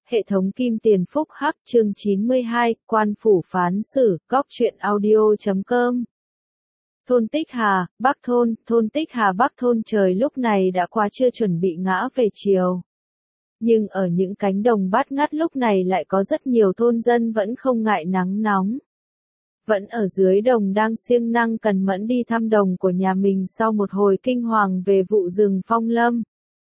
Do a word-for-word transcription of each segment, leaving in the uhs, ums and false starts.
Hệ thống Kim Tiền Phúc Hắc chương chín mươi hai, Quan Phủ Phán Xử, Góc Truyện Audio chấm com. Thôn Tích Hà, Bắc Thôn, thôn Tích Hà Bắc Thôn trời lúc này đã qua trưa chuẩn bị ngã về chiều. Nhưng ở những cánh đồng bát ngát lúc này lại có rất nhiều thôn dân vẫn không ngại nắng nóng. Vẫn ở dưới đồng đang siêng năng cần mẫn đi thăm đồng của nhà mình sau một hồi kinh hoàng về vụ rừng phong lâm.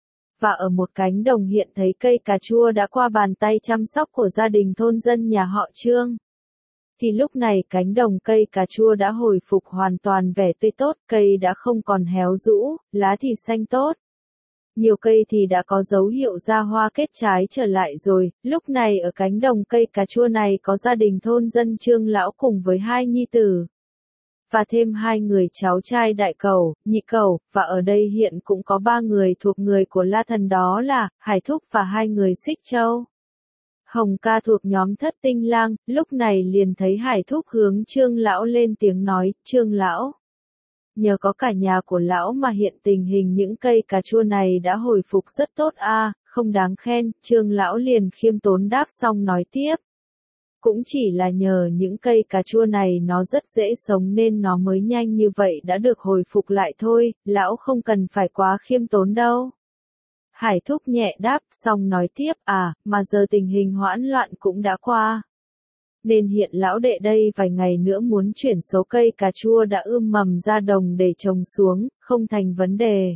Và ở một cánh đồng hiện thấy cây cà chua đã qua bàn tay chăm sóc của gia đình thôn dân nhà họ Trương. Thì lúc này cánh đồng cây cà chua đã hồi phục hoàn toàn vẻ tươi tốt, cây đã không còn héo rũ, lá thì xanh tốt. Nhiều cây thì đã có dấu hiệu ra hoa kết trái trở lại rồi, lúc này ở cánh đồng cây cà chua này có gia đình thôn dân Trương lão cùng với hai nhi tử. Và thêm hai người cháu trai đại cầu, nhị cầu, và ở đây hiện cũng có ba người thuộc người của La Thần đó là, Hải Thúc và hai người Xích Châu. Hồng Ca thuộc nhóm Thất Tinh Lang, lúc này liền thấy Hải Thúc hướng Trương lão lên tiếng nói, Trương lão. Nhờ có cả nhà của lão mà hiện tình hình những cây cà chua này đã hồi phục rất tốt a, không đáng khen, Trương lão liền khiêm tốn đáp xong nói tiếp. Cũng chỉ là nhờ những cây cà chua này nó rất dễ sống nên nó mới nhanh như vậy đã được hồi phục lại thôi, lão không cần phải quá khiêm tốn đâu. Hải Thúc nhẹ đáp xong nói tiếp à, mà giờ tình hình hoãn loạn cũng đã qua. Nên hiện lão đệ đây vài ngày nữa muốn chuyển số cây cà chua đã ươm mầm ra đồng để trồng xuống, không thành vấn đề.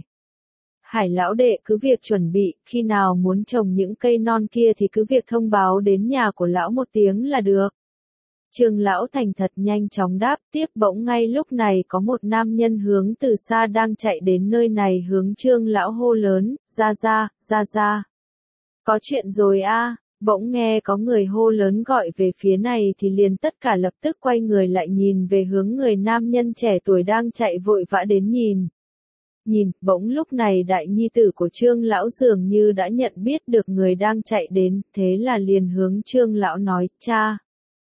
Hải lão đệ cứ việc chuẩn bị, khi nào muốn trồng những cây non kia thì cứ việc thông báo đến nhà của lão một tiếng là được. Trương lão thành thật nhanh chóng đáp tiếp bỗng ngay lúc này có một nam nhân hướng từ xa đang chạy đến nơi này hướng Trương lão hô lớn, ra ra, ra ra. Có chuyện rồi a. Bỗng nghe có người hô lớn gọi về phía này thì liền tất cả lập tức quay người lại nhìn về hướng người nam nhân trẻ tuổi đang chạy vội vã đến nhìn. Nhìn, bỗng lúc này đại nhi tử của Trương lão dường như đã nhận biết được người đang chạy đến, thế là liền hướng Trương lão nói, cha.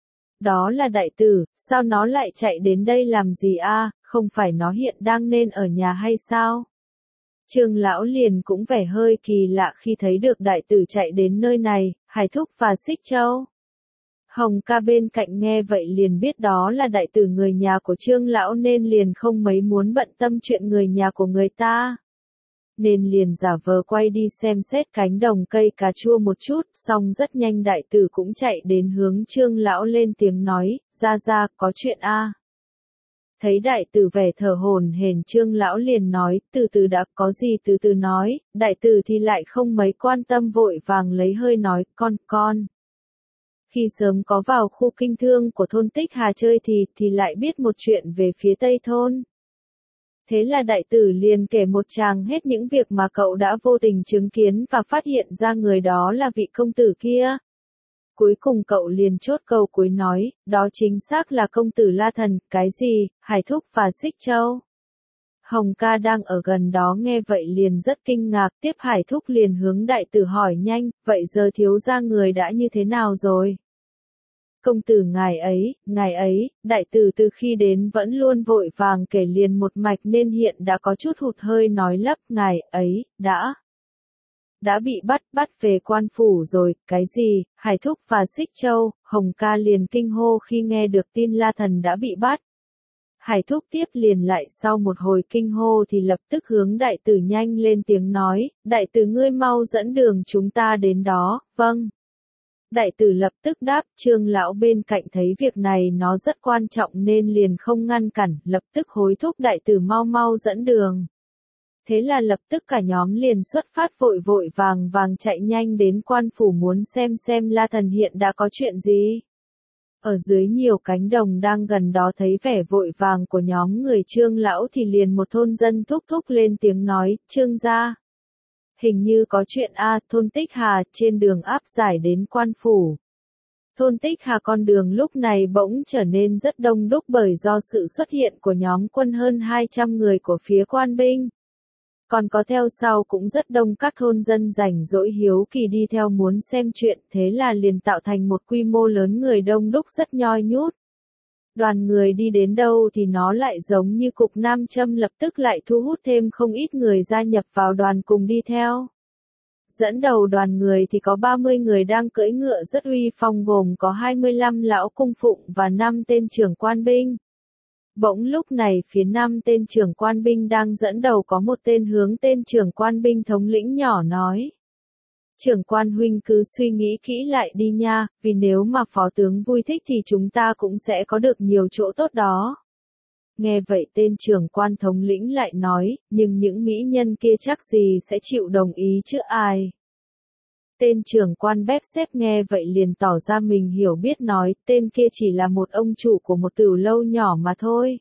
Đó là đại tử, sao nó lại chạy đến đây làm gì a? Không phải nó hiện đang nên ở nhà hay sao? Trương lão liền cũng vẻ hơi kỳ lạ khi thấy được đại tử chạy đến nơi này, Hải Thúc và Xích Châu. Hồng Ca bên cạnh nghe vậy liền biết đó là đại tử người nhà của Trương lão nên liền không mấy muốn bận tâm chuyện người nhà của người ta. Nên liền giả vờ quay đi xem xét cánh đồng cây cà chua một chút, xong rất nhanh đại tử cũng chạy đến hướng Trương lão lên tiếng nói, ra ra, có chuyện a. Thấy đại tử vẻ thở hổn hển Trương lão liền nói, từ từ đã, có gì từ từ nói, đại tử thì lại không mấy quan tâm vội vàng lấy hơi nói, con, con. Khi sớm có vào khu kinh thương của thôn Tích Hà chơi thì, thì lại biết một chuyện về phía tây thôn. Thế là đại tử liền kể một tràng hết những việc mà cậu đã vô tình chứng kiến và phát hiện ra người đó là vị công tử kia. Cuối cùng cậu liền chốt câu cuối nói, đó chính xác là công tử La Thần, cái gì, Hải Thúc và Xích Châu. Hồng Ca đang ở gần đó nghe vậy liền rất kinh ngạc, tiếp Hải Thúc liền hướng đại tử hỏi nhanh, vậy giờ thiếu gia người đã như thế nào rồi? Công tử ngài ấy, ngài ấy, đại tử từ khi đến vẫn luôn vội vàng kể liền một mạch nên hiện đã có chút hụt hơi nói lắp, ngài ấy, đã. Đã bị bắt, bắt về quan phủ rồi, cái gì, Hải Thúc và Xích Châu, Hồng Ca liền kinh hô khi nghe được tin La Thần đã bị bắt. Hải Thúc tiếp liền lại sau một hồi kinh hô thì lập tức hướng đại tử nhanh lên tiếng nói, đại tử ngươi mau dẫn đường chúng ta đến đó, vâng. Đại tử lập tức đáp, Trương lão bên cạnh thấy việc này nó rất quan trọng nên liền không ngăn cản, lập tức hối thúc đại tử mau mau dẫn đường. Thế là lập tức cả nhóm liền xuất phát vội vội vàng vàng chạy nhanh đến quan phủ muốn xem xem La Thần hiện đã có chuyện gì. Ở dưới nhiều cánh đồng đang gần đó thấy vẻ vội vàng của nhóm người Trương lão thì liền một thôn dân thúc thúc lên tiếng nói, Trương gia. Hình như có chuyện a, thôn Tích Hà trên đường áp giải đến quan phủ. Thôn Tích Hà con đường lúc này bỗng trở nên rất đông đúc bởi do sự xuất hiện của nhóm quân hơn hai trăm người của phía quan binh. Còn có theo sau cũng rất đông các thôn dân rảnh rỗi hiếu kỳ đi theo muốn xem chuyện, thế là liền tạo thành một quy mô lớn người đông đúc rất nhoi nhút. Đoàn người đi đến đâu thì nó lại giống như cục nam châm lập tức lại thu hút thêm không ít người gia nhập vào đoàn cùng đi theo. Dẫn đầu đoàn người thì có ba mươi người đang cưỡi ngựa rất uy phong gồm có hai mươi lăm lão cung phụng và năm tên trưởng quan binh. Bỗng lúc này phía năm tên trưởng quan binh đang dẫn đầu có một tên hướng tên trưởng quan binh thống lĩnh nhỏ nói. Trưởng quan huynh cứ suy nghĩ kỹ lại đi nha, vì nếu mà phó tướng vui thích thì chúng ta cũng sẽ có được nhiều chỗ tốt đó. Nghe vậy tên trưởng quan thống lĩnh lại nói, nhưng những mỹ nhân kia chắc gì sẽ chịu đồng ý chứ ai. Tên trưởng quan bếp xếp nghe vậy liền tỏ ra mình hiểu biết nói, tên kia chỉ là một ông chủ của một tửu lâu nhỏ mà thôi.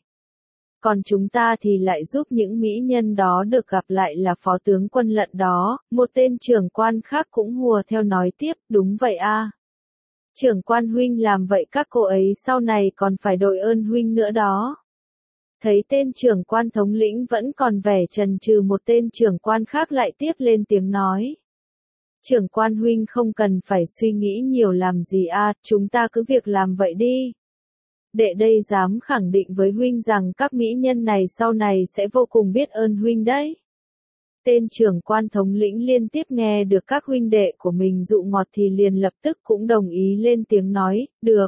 Còn chúng ta thì lại giúp những mỹ nhân đó được gặp lại là phó tướng quân lận đó, một tên trưởng quan khác cũng hùa theo nói tiếp, đúng vậy a. Trưởng quan huynh làm vậy các cô ấy sau này còn phải đội ơn huynh nữa đó. Thấy tên trưởng quan thống lĩnh vẫn còn vẻ chần chừ một tên trưởng quan khác lại tiếp lên tiếng nói. Trưởng quan huynh không cần phải suy nghĩ nhiều làm gì a, chúng ta cứ việc làm vậy đi. Đệ đây dám khẳng định với huynh rằng các mỹ nhân này sau này sẽ vô cùng biết ơn huynh đấy. Tên trưởng quan thống lĩnh liên tiếp nghe được các huynh đệ của mình dụ ngọt thì liền lập tức cũng đồng ý lên tiếng nói, được.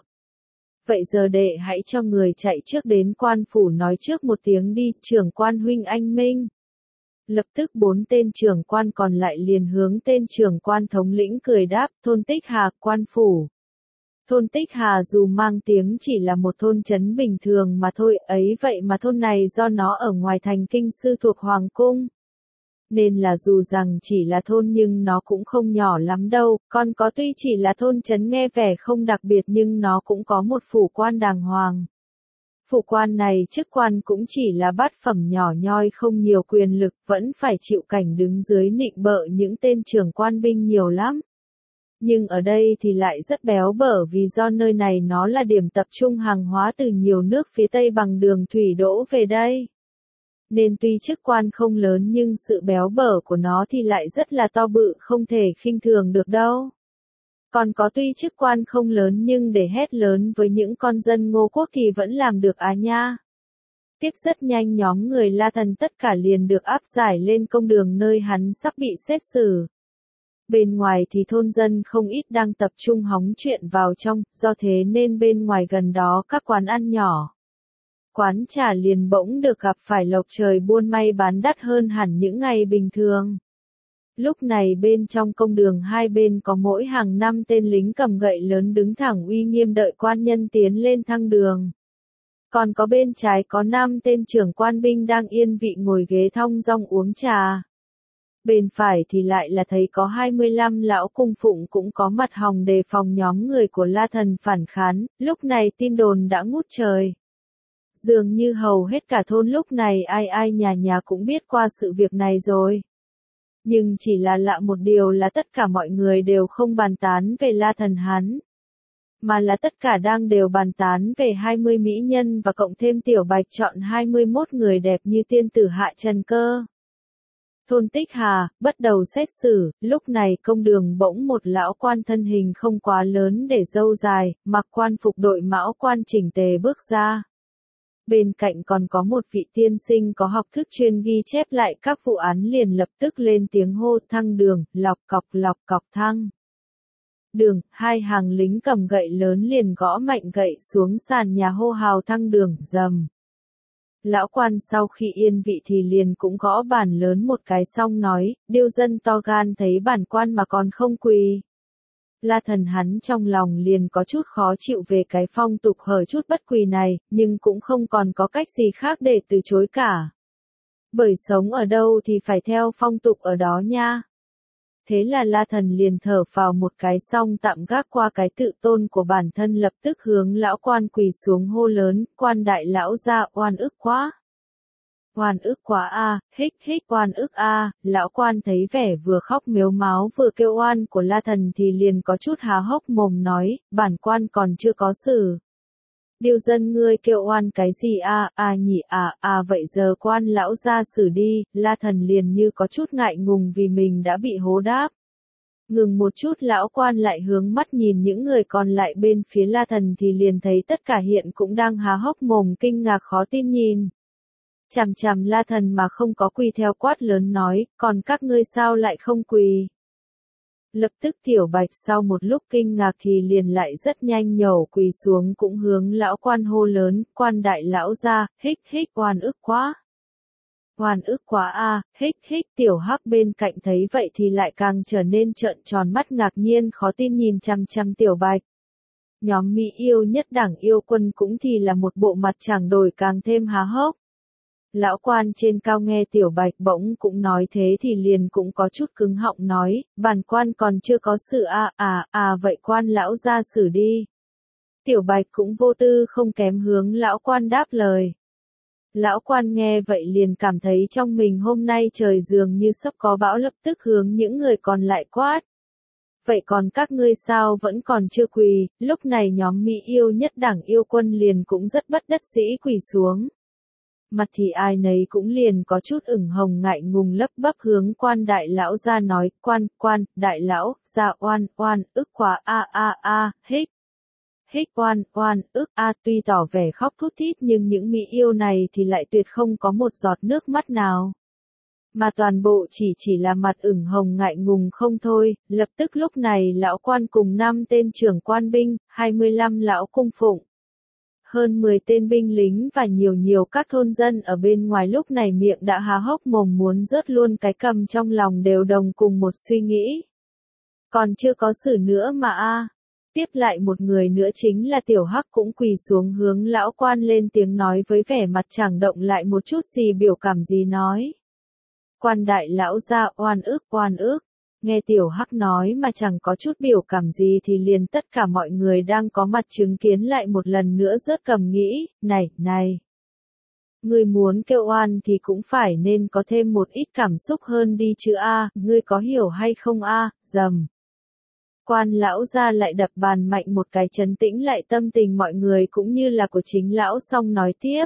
Vậy giờ đệ hãy cho người chạy trước đến quan phủ nói trước một tiếng đi, trưởng quan huynh anh minh. Lập tức bốn tên trưởng quan còn lại liền hướng tên trưởng quan thống lĩnh cười đáp, thôn Tích Hà, quan phủ. Thôn Tích Hà dù mang tiếng chỉ là một thôn trấn bình thường mà thôi, ấy vậy mà thôn này do nó ở ngoài thành kinh sư thuộc Hoàng cung. Nên là dù rằng chỉ là thôn nhưng nó cũng không nhỏ lắm đâu, còn có tuy chỉ là thôn trấn nghe vẻ không đặc biệt nhưng nó cũng có một phủ quan đàng hoàng. Phủ quan này chức quan cũng chỉ là bát phẩm nhỏ nhoi không nhiều quyền lực, vẫn phải chịu cảnh đứng dưới nịnh bợ những tên trưởng quan binh nhiều lắm. Nhưng ở đây thì lại rất béo bở vì do nơi này nó là điểm tập trung hàng hóa từ nhiều nước phía Tây bằng đường thủy đỗ về đây. Nên tuy chức quan không lớn nhưng sự béo bở của nó thì lại rất là to bự không thể khinh thường được đâu. Còn có tuy chức quan không lớn nhưng để hét lớn với những con dân Ngô Quốc thì vẫn làm được á nha. Tiếp rất nhanh nhóm người La Thần tất cả liền được áp giải lên công đường nơi hắn sắp bị xét xử. Bên ngoài thì thôn dân không ít đang tập trung hóng chuyện vào trong, do thế nên bên ngoài gần đó các quán ăn nhỏ. Quán trà liền bỗng được gặp phải lộc trời buôn may bán đắt hơn hẳn những ngày bình thường. Lúc này bên trong công đường hai bên có mỗi hàng năm tên lính cầm gậy lớn đứng thẳng uy nghiêm đợi quan nhân tiến lên thăng đường. Còn có bên trái có năm tên trưởng quan binh đang yên vị ngồi ghế thong dong uống trà. Bên phải thì lại là thấy có hai mươi lăm lão cung phụng cũng có mặt hòng đề phòng nhóm người của La Thần phản kháng, lúc này tin đồn đã ngút trời. Dường như hầu hết cả thôn lúc này ai ai nhà nhà cũng biết qua sự việc này rồi. Nhưng chỉ là lạ một điều là tất cả mọi người đều không bàn tán về La Thần hắn. Mà là tất cả đang đều bàn tán về hai mươi mỹ nhân và cộng thêm Tiểu Bạch chọn hai mươi mốt người đẹp như tiên tử Hạ Trần Cơ. Thôn Tích Hà, bắt đầu xét xử, lúc này công đường bỗng một lão quan thân hình không quá lớn để râu dài, mặc quan phục đội mão quan chỉnh tề bước ra. Bên cạnh còn có một vị tiên sinh có học thức chuyên ghi chép lại các vụ án liền lập tức lên tiếng hô thăng đường, lọc cọc lọc cọc thăng. Đường, hai hàng lính cầm gậy lớn liền gõ mạnh gậy xuống sàn nhà hô hào thăng đường, rầm. Lão quan sau khi yên vị thì liền cũng gõ bàn lớn một cái xong nói, điêu dân to gan thấy bản quan mà còn không quỳ. La Thần hắn trong lòng liền có chút khó chịu về cái phong tục hở chút bất quỳ này, nhưng cũng không còn có cách gì khác để từ chối cả. Bởi sống ở đâu thì phải theo phong tục ở đó nha. Thế là La Thần liền thở phào một cái xong tạm gác qua cái tự tôn của bản thân lập tức hướng lão quan quỳ xuống hô lớn, quan đại lão ra oan ức quá. Oan ức quá a, hích hích oan ức a, lão quan thấy vẻ vừa khóc mếu máo vừa kêu oan của La Thần thì liền có chút há hốc mồm nói, bản quan còn chưa có xử. Điêu dân ngươi kêu oan cái gì a, a nhỉ à, à vậy giờ quan lão ra xử đi, La Thần liền như có chút ngại ngùng vì mình đã bị hố đáp. Ngừng một chút lão quan lại hướng mắt nhìn những người còn lại bên phía La Thần thì liền thấy tất cả hiện cũng đang há hốc mồm kinh ngạc khó tin nhìn. Chằm chằm La Thần mà không có quỳ theo quát lớn nói, còn các ngươi sao lại không quỳ? Lập tức Tiểu Bạch sau một lúc kinh ngạc thì liền lại rất nhanh nhẩu quỳ xuống cũng hướng lão quan hô lớn, quan đại lão gia, hích hích oan ức quá. Oan ức quá a, hích hích Tiểu Hắc bên cạnh thấy vậy thì lại càng trở nên trợn tròn mắt ngạc nhiên khó tin nhìn chăm chăm Tiểu Bạch. Nhóm Mỹ yêu nhất đảng yêu quân cũng thì là một bộ mặt chẳng đổi càng thêm há hốc. Lão quan trên cao nghe Tiểu Bạch bỗng cũng nói thế thì liền cũng có chút cứng họng nói, bản quan còn chưa có sự a à, à à vậy quan lão ra xử đi. Tiểu Bạch cũng vô tư không kém hướng lão quan đáp lời. Lão quan nghe vậy liền cảm thấy trong mình hôm nay trời dường như sắp có bão lập tức hướng những người còn lại quát. Vậy còn các ngươi sao vẫn còn chưa quỳ, lúc này nhóm Mỹ yêu nhất đảng yêu quân liền cũng rất bất đắc dĩ quỳ xuống. Mặt thì ai nấy cũng liền có chút ửng hồng ngại ngùng lấp bấp hướng quan đại lão ra nói, quan, quan, đại lão, ra oan, oan, ức quá a a a, hích. Hích oan, oan, ức a tuy tỏ vẻ khóc thút thít nhưng những Mỹ yêu này thì lại tuyệt không có một giọt nước mắt nào. Mà toàn bộ chỉ chỉ là mặt ửng hồng ngại ngùng không thôi, lập tức lúc này lão quan cùng năm tên trưởng quan binh, hai mươi lăm lão cung phụng. Hơn mười tên binh lính và nhiều nhiều các thôn dân ở bên ngoài lúc này miệng đã há hốc mồm muốn rớt luôn cái cầm trong lòng đều đồng cùng một suy nghĩ. Còn chưa có xử nữa mà a. Tiếp lại một người nữa chính là Tiểu Hắc cũng quỳ xuống hướng lão quan lên tiếng nói với vẻ mặt chẳng động lại một chút gì biểu cảm gì nói. Quan đại lão gia oan ức oan ức. Nghe Tiểu Hắc nói mà chẳng có chút biểu cảm gì thì liền tất cả mọi người đang có mặt chứng kiến lại một lần nữa rớt cầm nghĩ, này, này. Ngươi muốn kêu oan thì cũng phải nên có thêm một ít cảm xúc hơn đi chứ a, ngươi có hiểu hay không a, dầm. Quan lão ra lại đập bàn mạnh một cái trấn tĩnh lại tâm tình mọi người cũng như là của chính lão xong nói tiếp.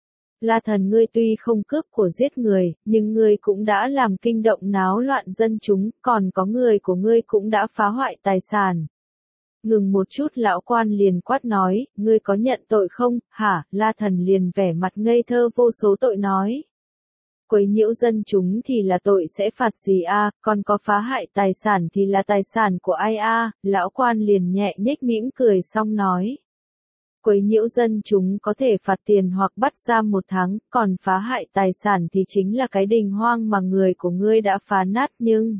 La thần ngươi tuy không cướp của giết người, nhưng ngươi cũng đã làm kinh động náo loạn dân chúng, còn có người của ngươi cũng đã phá hoại tài sản. Ngừng một chút lão quan liền quát nói, ngươi có nhận tội không, hả, la thần liền vẻ mặt ngây thơ vô số tội nói. Quấy nhiễu dân chúng thì là tội sẽ phạt gì a, còn có phá hại tài sản thì là tài sản của ai a, lão quan liền nhẹ nhếch mỉm cười xong nói. Quấy nhiễu dân chúng có thể phạt tiền hoặc bắt giam một tháng, còn phá hại tài sản thì chính là cái đình hoang mà người của ngươi đã phá nát nhưng...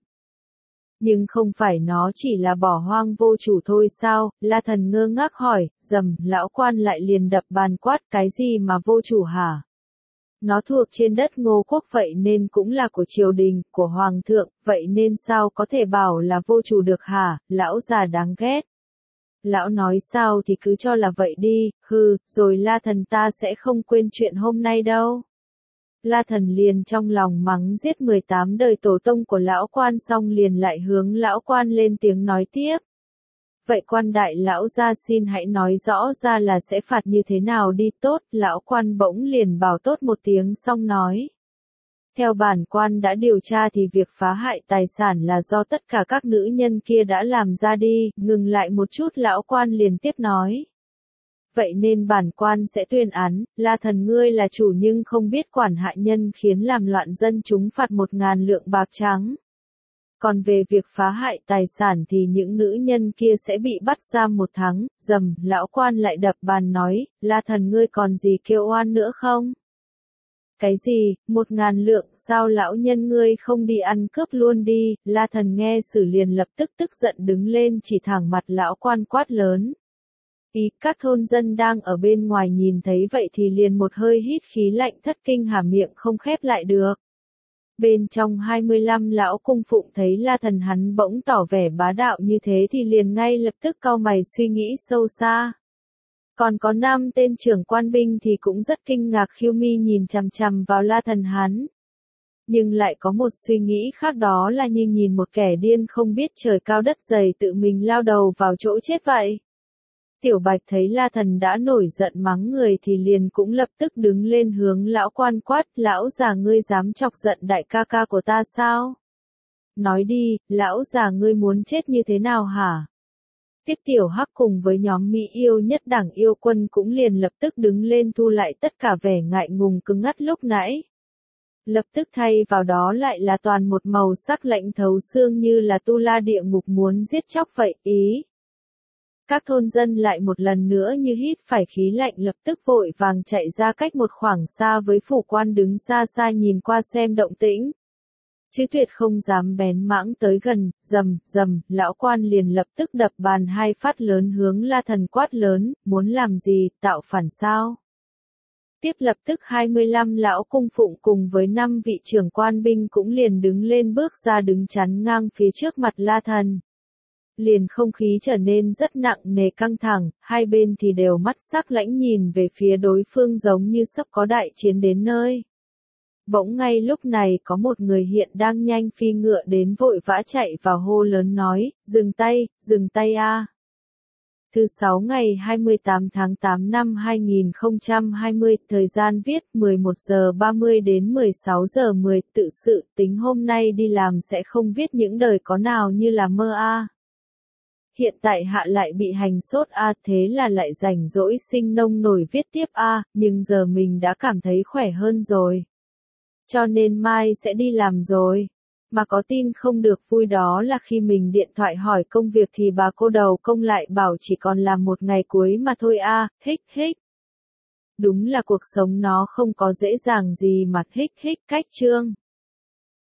Nhưng không phải nó chỉ là bỏ hoang vô chủ thôi sao, la thần ngơ ngác hỏi, dầm, lão quan lại liền đập bàn quát cái gì mà vô chủ hả? Nó thuộc trên đất Ngô quốc vậy nên cũng là của triều đình, của hoàng thượng, vậy nên sao có thể bảo là vô chủ được hả, lão già đáng ghét. Lão nói sao thì cứ cho là vậy đi, hừ, rồi la thần ta sẽ không quên chuyện hôm nay đâu. La thần liền trong lòng mắng giết mười tám đời tổ tông của lão quan xong liền lại hướng lão quan lên tiếng nói tiếp. Vậy quan đại lão gia xin hãy nói rõ ra là sẽ phạt như thế nào đi tốt, lão quan bỗng liền bảo tốt một tiếng xong nói. Theo bản quan đã điều tra thì việc phá hại tài sản là do tất cả các nữ nhân kia đã làm ra đi, ngừng lại một chút lão quan liền tiếp nói. Vậy nên bản quan sẽ tuyên án, la thần ngươi là chủ nhưng không biết quản hại nhân khiến làm loạn dân chúng phạt một ngàn lượng bạc trắng. Còn về việc phá hại tài sản thì những nữ nhân kia sẽ bị bắt giam một tháng, dầm, lão quan lại đập bàn nói, la thần ngươi còn gì kêu oan nữa không? Cái gì, một ngàn lượng, sao lão nhân ngươi không đi ăn cướp luôn đi, la thần nghe xử liền lập tức tức giận đứng lên chỉ thẳng mặt lão quan quát lớn. Ý, các thôn dân đang ở bên ngoài nhìn thấy vậy thì liền một hơi hít khí lạnh thất kinh há miệng không khép lại được. Bên trong hai mươi lăm lão cung phụng thấy la thần hắn bỗng tỏ vẻ bá đạo như thế thì liền ngay lập tức cau mày suy nghĩ sâu xa. Còn có năm tên trưởng quan binh thì cũng rất kinh ngạc khiêu mi nhìn chằm chằm vào la thần hắn. Nhưng lại có một suy nghĩ khác đó là như nhìn một kẻ điên không biết trời cao đất dày tự mình lao đầu vào chỗ chết vậy. Tiểu Bạch thấy la thần đã nổi giận mắng người thì liền cũng lập tức đứng lên hướng lão quan quát, lão già ngươi dám chọc giận đại ca ca của ta sao? Nói đi, lão già ngươi muốn chết như thế nào hả? Tiếp Tiểu Hắc cùng với nhóm Mỹ yêu nhất đảng yêu quân cũng liền lập tức đứng lên thu lại tất cả vẻ ngại ngùng cứng ngắt lúc nãy. Lập tức thay vào đó lại là toàn một màu sắc lạnh thấu xương như là tu la địa ngục muốn giết chóc vậy, ý. Các thôn dân lại một lần nữa như hít phải khí lạnh lập tức vội vàng chạy ra cách một khoảng xa với phủ quan đứng xa xa nhìn qua xem động tĩnh. Chứ tuyệt không dám bén mãng tới gần, rầm, rầm, lão quan liền lập tức đập bàn hai phát lớn hướng La Thần quát lớn, muốn làm gì, tạo phản sao? Tiếp lập tức hai mươi lăm lão cung phụng cùng với năm vị trưởng quan binh cũng liền đứng lên bước ra đứng chắn ngang phía trước mặt La Thần. Liền không khí trở nên rất nặng nề căng thẳng, hai bên thì đều mắt sắc lãnh nhìn về phía đối phương giống như sắp có đại chiến đến nơi. Bỗng ngay lúc này có một người hiện đang nhanh phi ngựa đến vội vã chạy vào hô lớn nói, dừng tay, dừng tay a. Thứ sáu ngày hai mươi tám tháng tám năm hai nghìn không trăm hai mươi, thời gian viết mười một giờ ba mươi đến mười sáu giờ mười, tự sự tính hôm nay đi làm sẽ không viết những đời có nào như là mơ a. Hiện tại hạ lại bị hành sốt a, thế là lại rảnh rỗi sinh nông nổi viết tiếp a, nhưng giờ mình đã cảm thấy khỏe hơn rồi. Cho nên mai sẽ đi làm rồi. Mà có tin không được vui đó là khi mình điện thoại hỏi công việc thì bà cô đầu công lại bảo chỉ còn làm một ngày cuối mà thôi a, hích hích. Đúng là cuộc sống nó không có dễ dàng gì mà hích hích cách chương.